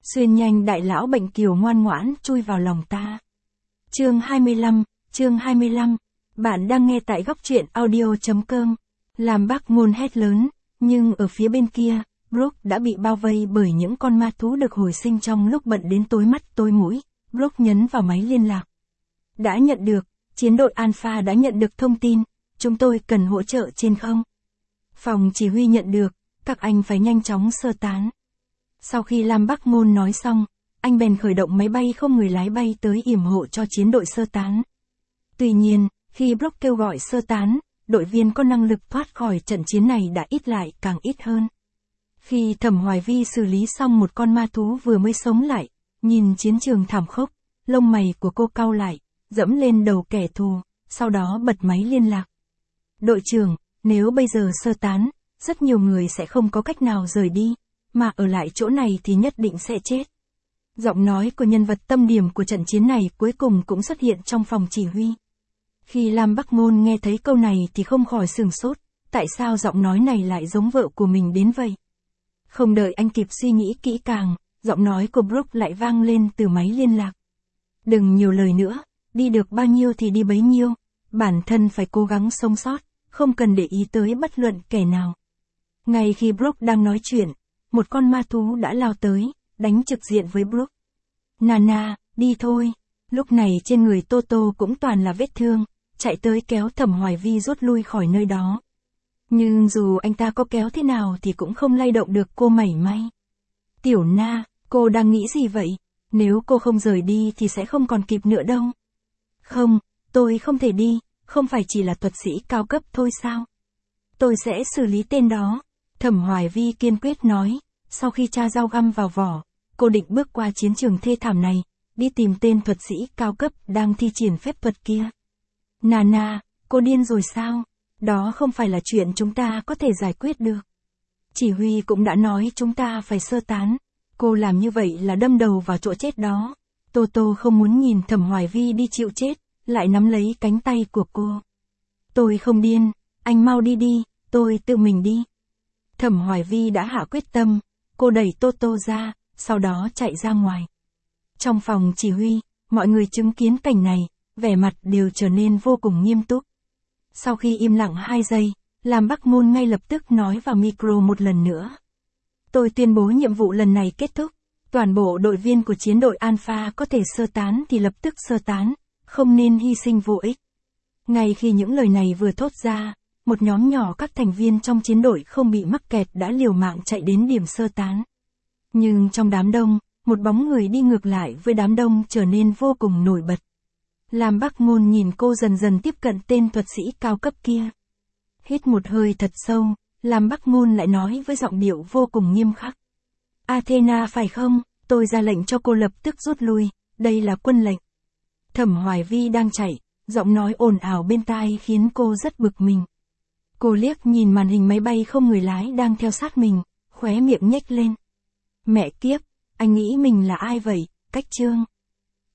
Xuyên nhanh đại lão bệnh kiều ngoan ngoãn chui vào lòng ta. Chương 25, bạn đang nghe tại góc truyện audio.com. Làm bác ngôn hét lớn, nhưng ở phía bên kia, Brooke đã bị bao vây bởi những con ma thú được hồi sinh trong lúc bận đến tối mắt tối mũi. Brooke nhấn vào máy liên lạc. Đã nhận được, chiến đội Alpha đã nhận được thông tin, chúng tôi cần hỗ trợ trên không. Phòng chỉ huy nhận được, các anh phải nhanh chóng sơ tán. Sau khi Lam Bắc Ngôn nói xong, anh bèn khởi động máy bay không người lái bay tới yểm hộ cho chiến đội sơ tán. Tuy nhiên, khi Brooke kêu gọi sơ tán, đội viên có năng lực thoát khỏi trận chiến này đã ít lại càng ít hơn. Khi Thẩm Hoài Vi xử lý xong một con ma thú vừa mới sống lại, nhìn chiến trường thảm khốc, lông mày của cô cau lại, dẫm lên đầu kẻ thù, sau đó bật máy liên lạc. Đội trưởng, nếu bây giờ sơ tán, rất nhiều người sẽ không có cách nào rời đi, mà ở lại chỗ này thì nhất định sẽ chết. Giọng nói của nhân vật tâm điểm của trận chiến này cuối cùng cũng xuất hiện trong phòng chỉ huy. Khi Lam Bắc Ngôn nghe thấy câu này thì không khỏi sửng sốt, tại sao giọng nói này lại giống vợ của mình đến vậy? Không đợi anh kịp suy nghĩ kỹ càng, giọng nói của Brooke lại vang lên từ máy liên lạc. Đừng nhiều lời nữa, đi được bao nhiêu thì đi bấy nhiêu, bản thân phải cố gắng sống sót, không cần để ý tới bất luận kẻ nào. Ngay khi Brooke đang nói chuyện, một con ma thú đã lao tới, đánh trực diện với Brooke. Nana, đi thôi. Lúc này trên người Toto cũng toàn là vết thương, chạy tới kéo Thẩm Hoài Vi rút lui khỏi nơi đó. Nhưng dù anh ta có kéo thế nào thì cũng không lay động được cô mảy may. Tiểu Na, cô đang nghĩ gì vậy? Nếu cô không rời đi thì sẽ không còn kịp nữa đâu. Không, tôi không thể đi, không phải chỉ là thuật sĩ cao cấp thôi sao? Tôi sẽ xử lý tên đó. Thẩm Hoài Vi kiên quyết nói, sau khi tra dao găm vào vỏ, cô định bước qua chiến trường thê thảm này, đi tìm tên thuật sĩ cao cấp đang thi triển phép thuật kia. Nana, cô điên rồi sao? Đó không phải là chuyện chúng ta có thể giải quyết được. Chỉ huy cũng đã nói chúng ta phải sơ tán. Cô làm như vậy là đâm đầu vào chỗ chết đó. Toto không muốn nhìn Thẩm Hoài Vi đi chịu chết, lại nắm lấy cánh tay của cô. Tôi không điên, anh mau đi đi, tôi tự mình đi. Thẩm Hoài Vi đã hạ quyết tâm, cô đẩy Toto ra, sau đó chạy ra ngoài. Trong phòng chỉ huy, mọi người chứng kiến cảnh này, vẻ mặt đều trở nên vô cùng nghiêm túc. Sau khi im lặng 2 giây, Lam Bắc Ngôn ngay lập tức nói vào micro một lần nữa. Tôi tuyên bố nhiệm vụ lần này kết thúc, toàn bộ đội viên của chiến đội Alpha có thể sơ tán thì lập tức sơ tán, không nên hy sinh vô ích. Ngay khi những lời này vừa thốt ra, một nhóm nhỏ các thành viên trong chiến đội không bị mắc kẹt đã liều mạng chạy đến điểm sơ tán. Nhưng trong đám đông, một bóng người đi ngược lại với đám đông trở nên vô cùng nổi bật. Lam Bắc Ngôn nhìn cô dần dần tiếp cận tên thuật sĩ cao cấp kia. Hít một hơi thật sâu, Lam Bắc Ngôn lại nói với giọng điệu vô cùng nghiêm khắc. Athena phải không? Tôi ra lệnh cho cô lập tức rút lui, đây là quân lệnh. Thẩm Hoài Vi đang chạy, giọng nói ồn ào bên tai khiến cô rất bực mình. Cô liếc nhìn màn hình máy bay không người lái đang theo sát mình, khóe miệng nhếch lên. Mẹ kiếp, anh nghĩ mình là ai vậy, Cách Trương?